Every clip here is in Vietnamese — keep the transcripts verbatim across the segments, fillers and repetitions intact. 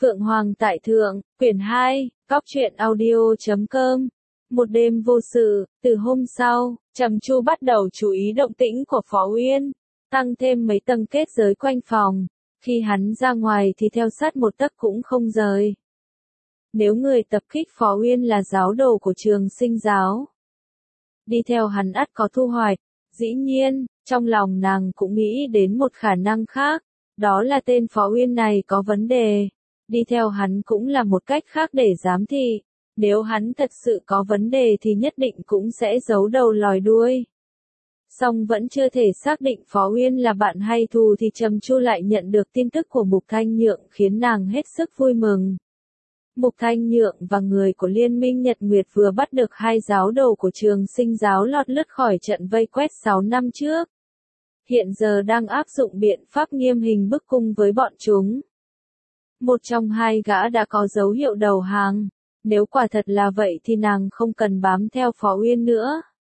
Phượng Hoàng tại Thượng, quyển hai, góc truyện audio chấm com. Một đêm vô sự, từ hôm sau, Trầm Chu bắt đầu chú ý động tĩnh của Phó Uyên, tăng thêm mấy tầng kết giới quanh phòng. Khi hắn ra ngoài thì theo sát một tấc cũng không rời. Nếu người tập kích Phó Uyên là giáo đồ của Trường Sinh giáo, đi theo hắn ắt có thu hoạch. Dĩ nhiên, trong lòng nàng cũng nghĩ đến một khả năng khác, đó là tên Phó Uyên này có vấn đề. Đi theo hắn cũng là một cách khác để giám thị. Nếu hắn thật sự có vấn đề thì nhất định cũng sẽ giấu đầu lòi đuôi. Song vẫn chưa thể xác định Phó Uyên là bạn hay thù thì Trầm Chu lại nhận được tin tức của Mục Thanh Nhượng khiến nàng hết sức vui mừng. Mục Thanh Nhượng và người của Liên minh Nhật Nguyệt vừa bắt được hai giáo đồ của Trường Sinh giáo lọt lướt khỏi trận vây quét sáu năm trước. Hiện giờ đang áp dụng biện pháp nghiêm hình bức cung với bọn chúng. Một trong hai gã đã có dấu hiệu đầu hàng. Nếu quả thật là vậy thì nàng không cần bám theo Phó Uyên nữa.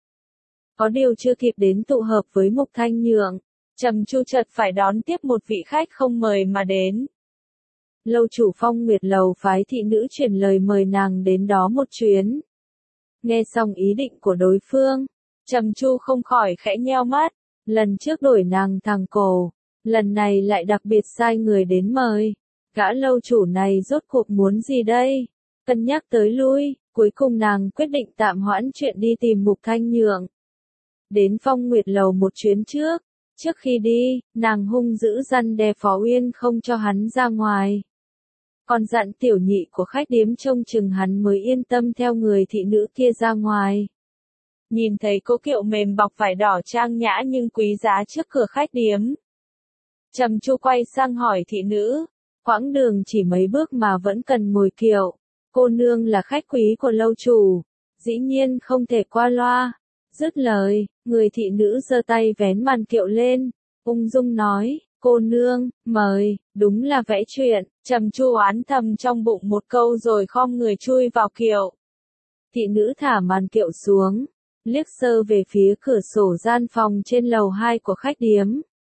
Có điều chưa kịp đến tụ hợp với Mục Thanh Nhượng, Trầm Chu chợt phải đón tiếp một vị khách không mời mà đến. Lâu chủ Phong Nguyệt Lầu phái thị nữ truyền lời mời nàng đến đó một chuyến. Nghe xong ý định của đối phương, Trầm Chu không khỏi khẽ nheo mắt. Lần trước đổi nàng thằng cổ, lần này lại đặc biệt sai người đến mời. Gã lâu chủ này rốt cuộc muốn gì đây? Cân nhắc tới lui, cuối cùng nàng quyết định tạm hoãn chuyện đi tìm Mục Thanh Nhượng. Đến Phong Nguyệt Lầu một chuyến trước, trước khi đi, nàng hung dữ răn đe Phó Uyên không cho hắn ra ngoài. Còn dặn tiểu nhị của khách điếm trông chừng hắn mới yên tâm theo người thị nữ kia ra ngoài. Nhìn thấy cỗ kiệu mềm bọc vải đỏ trang nhã nhưng quý giá trước cửa khách điếm, Trầm Chu quay sang hỏi thị nữ, quãng đường chỉ mấy bước mà vẫn cần ngồi kiệu. Cô nương là khách quý của lâu chủ, dĩ nhiên không thể qua loa. Dứt lời, người thị nữ giơ tay vén màn kiệu lên, ung dung nói, cô nương, mời, đúng là vẽ chuyện. Trầm Chu oán thầm trong bụng một câu rồi khom người chui vào kiệu. Thị nữ thả màn kiệu xuống, liếc sơ về phía cửa sổ gian phòng trên lầu hai của khách điếm.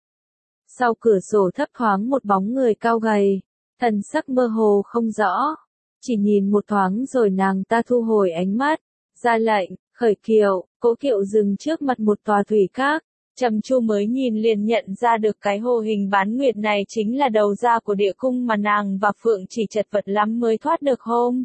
Sau cửa sổ thấp thoáng một bóng người cao gầy, thần sắc mơ hồ không rõ. Chỉ nhìn một thoáng rồi nàng ta thu hồi ánh mắt, ra lệnh, khởi kiệu. Cỗ kiệu dừng trước mặt một tòa thủy các. Trầm Chu mới nhìn liền nhận ra được cái hồ hình bán nguyệt này chính là đầu ra của địa cung mà nàng và Phượng chỉ chật vật lắm mới thoát được hôm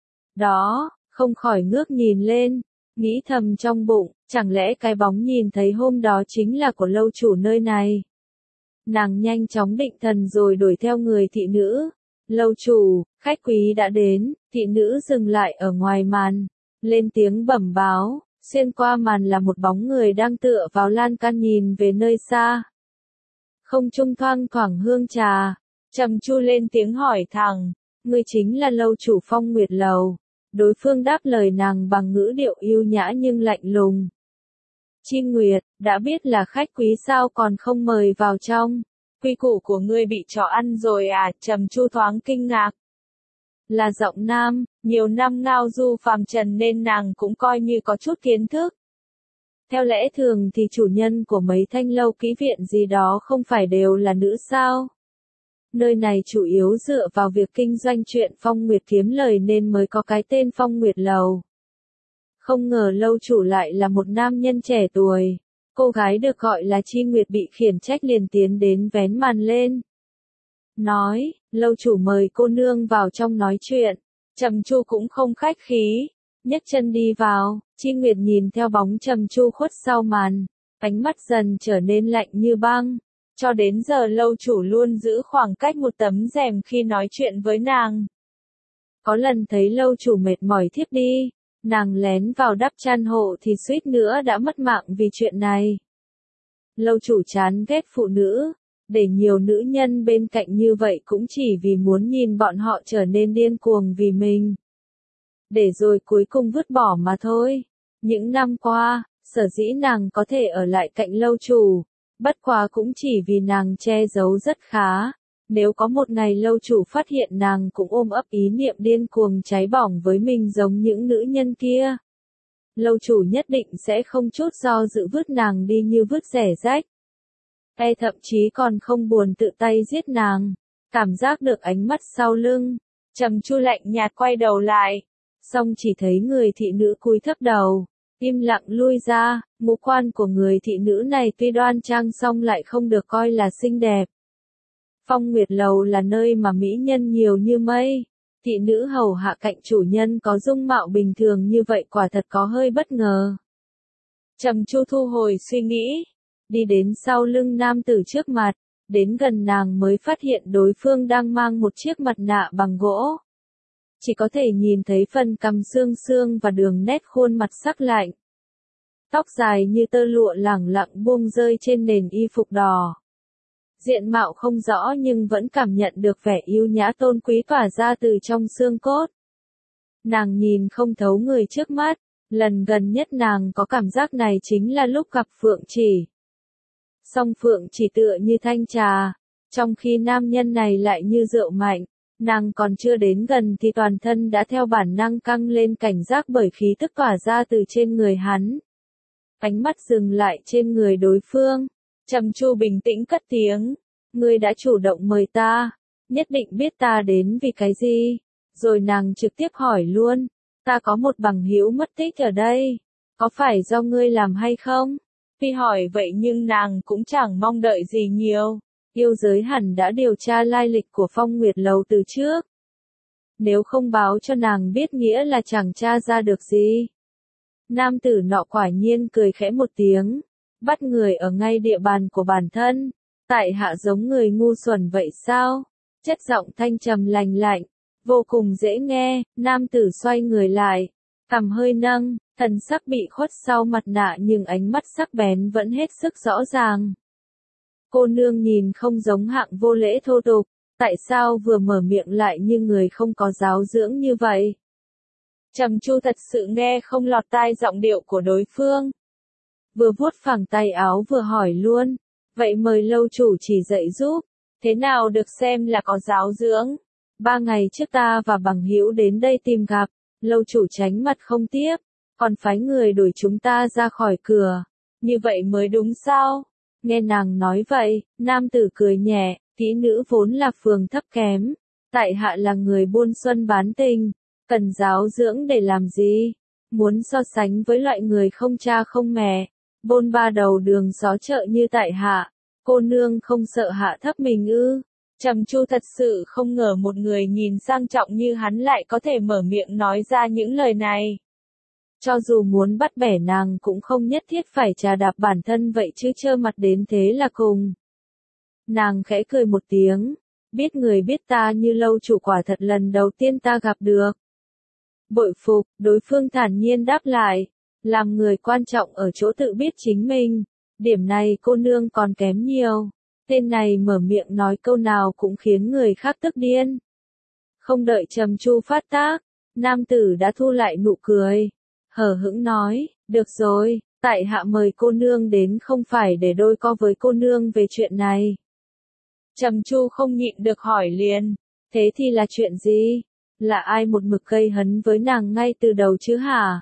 đó, không khỏi ngước nhìn lên, nghĩ thầm trong bụng, chẳng lẽ cái bóng nhìn thấy hôm đó chính là của lâu chủ nơi này. Nàng nhanh chóng định thần rồi đuổi theo người thị nữ. Lâu chủ, khách quý đã đến. Thị nữ dừng lại ở ngoài màn, lên tiếng bẩm báo. Xuyên qua màn là một bóng người đang tựa vào lan can nhìn về nơi xa. Không trung thoang thoảng hương trà. Trầm Chu lên tiếng hỏi thẳng, ngươi chính là lâu chủ Phong Nguyệt Lầu. Đối phương đáp lời nàng bằng ngữ điệu yêu nhã nhưng lạnh lùng. Chi Nguyệt, đã biết là khách quý sao còn không mời vào trong? Quy củ của ngươi bị chó ăn rồi à? Trầm Chu thoáng kinh ngạc. Là giọng nam, nhiều năm ngao du phàm trần nên nàng cũng coi như có chút kiến thức. Theo lẽ thường thì chủ nhân của mấy thanh lâu kỹ viện gì đó không phải đều là nữ sao? Nơi này chủ yếu dựa vào việc kinh doanh chuyện Phong Nguyệt kiếm lời nên mới có cái tên Phong Nguyệt Lầu. Không ngờ lâu chủ lại là một nam nhân trẻ tuổi. Cô gái được gọi là Chi Nguyệt bị khiển trách liền tiến đến vén màn lên. Nói, lâu chủ mời cô nương vào trong nói chuyện. Trầm Chu cũng không khách khí, nhấc chân đi vào. Chi Nguyệt nhìn theo bóng Trầm Chu khuất sau màn, ánh mắt dần trở nên lạnh như băng. Cho đến giờ lâu chủ luôn giữ khoảng cách một tấm rèm khi nói chuyện với nàng. Có lần thấy lâu chủ mệt mỏi thiếp đi, nàng lén vào đắp chăn hộ thì suýt nữa đã mất mạng vì chuyện này. Lâu chủ chán ghét phụ nữ, để nhiều nữ nhân bên cạnh như vậy cũng chỉ vì muốn nhìn bọn họ trở nên điên cuồng vì mình. Để rồi cuối cùng vứt bỏ mà thôi. Những năm qua, sở dĩ nàng có thể ở lại cạnh lâu chủ, bất quá cũng chỉ vì nàng che giấu rất khá. Nếu có một ngày lâu chủ phát hiện nàng cũng ôm ấp ý niệm điên cuồng cháy bỏng với mình giống những nữ nhân kia, lâu chủ nhất định sẽ không chút do dự vứt nàng đi như vứt rẻ rách. E thậm chí còn không buồn tự tay giết nàng. cảm giác được ánh mắt sau lưng. Trầm Chu lạnh nhạt quay đầu lại, song chỉ thấy người thị nữ cúi thấp đầu, im lặng lui ra. Ngũ quan của người thị nữ này tuy đoan trang song lại không được coi là xinh đẹp. Phong Nguyệt Lầu là nơi mà mỹ nhân nhiều như mây, thị nữ hầu hạ cạnh chủ nhân có dung mạo bình thường như vậy quả thật có hơi bất ngờ. Trầm Chu thu hồi suy nghĩ, đi đến sau lưng nam tử trước mặt, đến gần nàng mới phát hiện đối phương đang mang một chiếc mặt nạ bằng gỗ. Chỉ có thể nhìn thấy phần cằm xương xương và đường nét khuôn mặt sắc lạnh. Tóc dài như tơ lụa lẳng lặng buông rơi trên nền y phục đỏ. Diện mạo không rõ nhưng vẫn cảm nhận được vẻ yêu nhã tôn quý tỏa ra từ trong xương cốt. Nàng nhìn không thấu người trước mắt, lần gần nhất nàng có cảm giác này chính là lúc gặp Phượng Chỉ. Song Phượng Chỉ tựa như thanh trà, trong khi nam nhân này lại như rượu mạnh, nàng còn chưa đến gần thì toàn thân đã theo bản năng căng lên cảnh giác bởi khí tức tỏa ra từ trên người hắn. Ánh mắt dừng lại trên người đối phương. Trầm Chu bình tĩnh cất tiếng, ngươi đã chủ động mời ta, nhất định biết ta đến vì cái gì. Rồi nàng trực tiếp hỏi luôn, ta có một bằng hữu mất tích ở đây, có phải do ngươi làm hay không? Tuy hỏi vậy nhưng nàng cũng chẳng mong đợi gì nhiều, yêu giới hẳn đã điều tra lai lịch của Phong Nguyệt Lầu từ trước. Nếu không báo cho nàng biết nghĩa là chẳng tra ra được gì. Nam tử nọ quả nhiên cười khẽ một tiếng. Bắt người ở ngay địa bàn của bản thân, tại hạ giống người ngu xuẩn vậy sao? Chất giọng thanh trầm lành lạnh, vô cùng dễ nghe. Nam tử xoay người lại, cằm hơi nâng, thần sắc bị khuất sau mặt nạ nhưng ánh mắt sắc bén vẫn hết sức rõ ràng. Cô nương nhìn không giống hạng vô lễ thô tục, tại sao vừa mở miệng lại như người không có giáo dưỡng như vậy? Trầm Chu thật sự nghe không lọt tai giọng điệu của đối phương. Vừa vuốt phẳng tay áo vừa hỏi luôn, vậy mời lâu chủ chỉ dạy giúp, thế nào được xem là có giáo dưỡng? Ba ngày trước ta và bằng hữu đến đây tìm gặp, lâu chủ tránh mặt không tiếp, còn phái người đuổi chúng ta ra khỏi cửa, như vậy mới đúng sao? Nghe nàng nói vậy, nam tử cười nhẹ, kỹ nữ vốn là phường thấp kém, tại hạ là người buôn xuân bán tình, cần giáo dưỡng để làm gì? Muốn so sánh với loại người không cha không mẹ, bôn ba đầu đường xó chợ như tại hạ, cô nương không sợ hạ thấp mình ư? Trầm Chu thật sự không ngờ một người nhìn sang trọng như hắn lại có thể mở miệng nói ra những lời này. Cho dù muốn bắt bẻ nàng cũng không nhất thiết phải trà đạp bản thân vậy chứ trơ mặt đến thế là cùng. Nàng khẽ cười một tiếng, biết người biết ta như lâu chủ quả thật lần đầu tiên ta gặp được. Bội phục, đối phương thản nhiên đáp lại, làm người quan trọng ở chỗ tự biết chính mình, điểm này cô nương còn kém nhiều. Tên này mở miệng nói câu nào cũng khiến người khác tức điên. Không đợi Trầm Chu phát tác, nam tử đã thu lại nụ cười, hờ hững nói, được rồi, tại hạ mời cô nương đến không phải để đôi co với cô nương về chuyện này. Trầm Chu không nhịn được hỏi liền, thế thì là chuyện gì? Là ai một mực gây hấn với nàng ngay từ đầu chứ hả?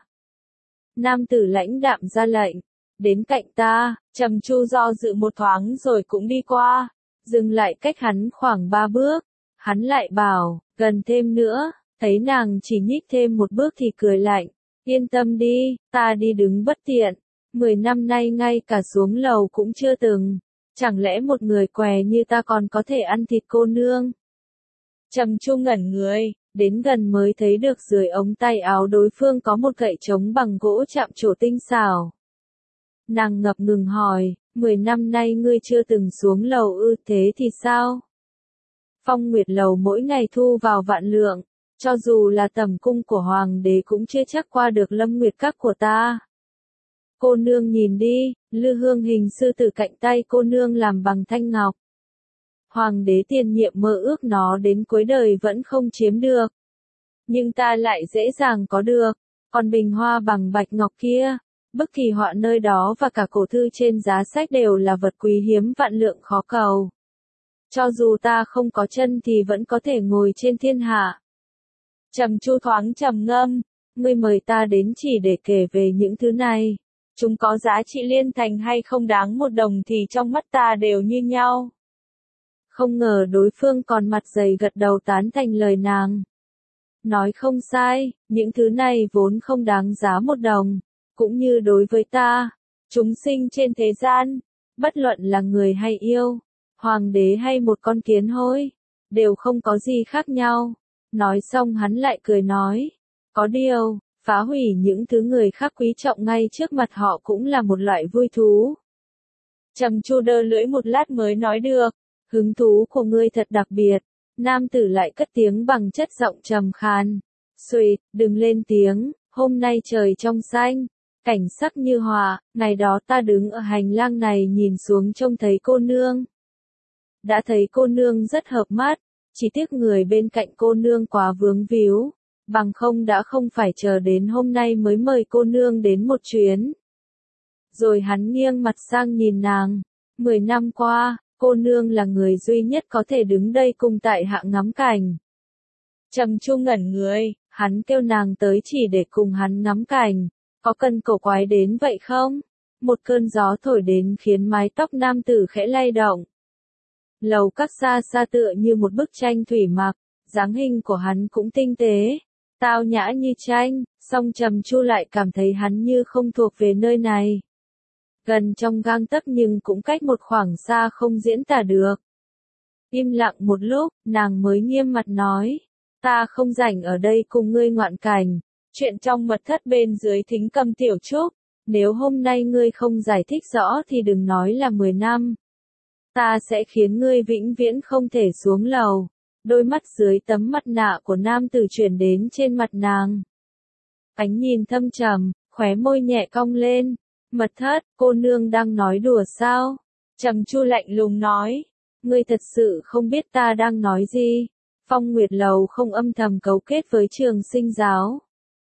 Nam tử lãnh đạm ra lệnh, đến cạnh ta. Trầm Chu do dự một thoáng rồi cũng đi qua, dừng lại cách hắn khoảng ba bước. Hắn lại bảo, gần thêm nữa, thấy nàng chỉ nhích thêm một bước thì cười lạnh, yên tâm đi, ta đi đứng bất tiện, mười năm nay ngay cả xuống lầu cũng chưa từng, chẳng lẽ một người què như ta còn có thể ăn thịt cô nương? Trầm Chu ngẩn người, đến gần mới thấy được dưới ống tay áo đối phương có một gậy trống bằng gỗ chạm trổ tinh xảo. Nàng ngập ngừng hỏi, mười năm nay ngươi chưa từng xuống lầu ư? Thế thì sao? Phong Nguyệt Lầu mỗi ngày thu vào vạn lượng, cho dù là tầm cung của hoàng đế cũng chưa chắc qua được Lâm Nguyệt Các của ta. Cô nương nhìn đi, lư hương hình sư tử cạnh tay cô nương làm bằng thanh ngọc. Hoàng đế tiền nhiệm mơ ước nó đến cuối đời vẫn không chiếm được. Nhưng ta lại dễ dàng có được, còn bình hoa bằng bạch ngọc kia, bức kỳ họa nơi đó và cả cổ thư trên giá sách đều là vật quý hiếm vạn lượng khó cầu. Cho dù ta không có chân thì vẫn có thể ngồi trên thiên hạ. Trầm Chu thoáng trầm ngâm, ngươi mời ta đến chỉ để kể về những thứ này. Chúng có giá trị liên thành hay không đáng một đồng thì trong mắt ta đều như nhau. Không ngờ đối phương còn mặt dày gật đầu tán thành lời nàng. Nói không sai, những thứ này vốn không đáng giá một đồng, cũng như đối với ta, chúng sinh trên thế gian, bất luận là người hay yêu, hoàng đế hay một con kiến hôi, đều không có gì khác nhau. Nói xong hắn lại cười nói, có điều, phá hủy những thứ người khác quý trọng ngay trước mặt họ cũng là một loại vui thú. Trầm Chu đơ lưỡi một lát mới nói được, hứng thú của ngươi thật đặc biệt. Nam tử lại cất tiếng bằng chất giọng trầm khàn. Xuyệt, đừng lên tiếng, hôm nay trời trong xanh, cảnh sắc như hòa, ngày đó ta đứng ở hành lang này nhìn xuống trông thấy cô nương. Đã thấy cô nương rất hợp mắt, chỉ tiếc người bên cạnh cô nương quá vướng víu, bằng không đã không phải chờ đến hôm nay mới mời cô nương đến một chuyến. Rồi hắn nghiêng mặt sang nhìn nàng, mười năm qua, cô nương là người duy nhất có thể đứng đây cùng tại hạ ngắm cảnh. Trầm Chu ngẩn người, hắn kêu nàng tới chỉ để cùng hắn ngắm cảnh, có cần cổ quái đến vậy không? Một cơn gió thổi đến khiến mái tóc nam tử khẽ lay động. Lầu các xa xa tựa như một bức tranh thủy mặc, dáng hình của hắn cũng tinh tế, tao nhã như tranh, song Trầm Chu lại cảm thấy hắn như không thuộc về nơi này. Gần trong gang tấc nhưng cũng cách một khoảng xa không diễn tả được. Im lặng một lúc, nàng mới nghiêm mặt nói, ta không rảnh ở đây cùng ngươi ngoạn cảnh, chuyện trong mật thất bên dưới thính Cầm Tiểu Trúc, nếu hôm nay ngươi không giải thích rõ thì đừng nói là mười năm. Ta sẽ khiến ngươi vĩnh viễn không thể xuống lầu. Đôi mắt dưới tấm mặt nạ của nam tử chuyển đến trên mặt nàng. Ánh nhìn thâm trầm, khóe môi nhẹ cong lên. Mật thất, cô nương đang nói đùa sao? Trầm Chu lạnh lùng nói, ngươi thật sự không biết ta đang nói gì. Phong Nguyệt Lầu không âm thầm cấu kết với Trường Sinh giáo.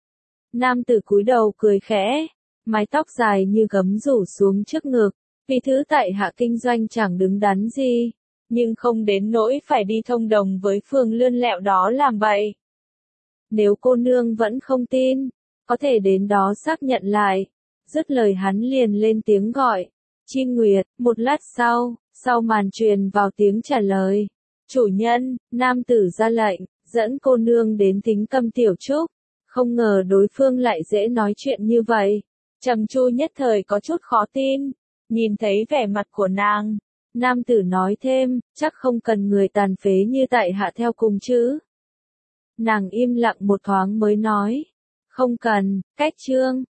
Nam tử cúi đầu cười khẽ, mái tóc dài như gấm rủ xuống trước ngực, vì thứ tại hạ kinh doanh chẳng đứng đắn gì, nhưng không đến nỗi phải đi thông đồng với phường lươn lẹo đó làm vậy. Nếu cô nương vẫn không tin, có thể đến đó xác nhận lại. Dứt lời hắn liền lên tiếng gọi. Chi Nguyệt, một lát sau, sau màn truyền vào tiếng trả lời. Chủ nhân, nam tử ra lệnh, dẫn cô nương đến thính Cầm Tiểu Trúc. Không ngờ đối phương lại dễ nói chuyện như vậy. Trầm Chu nhất thời có chút khó tin. Nhìn thấy vẻ mặt của nàng, nam tử nói thêm, chắc không cần người tàn phế như tại hạ theo cùng chứ. Nàng im lặng một thoáng mới nói, không cần, cách chương.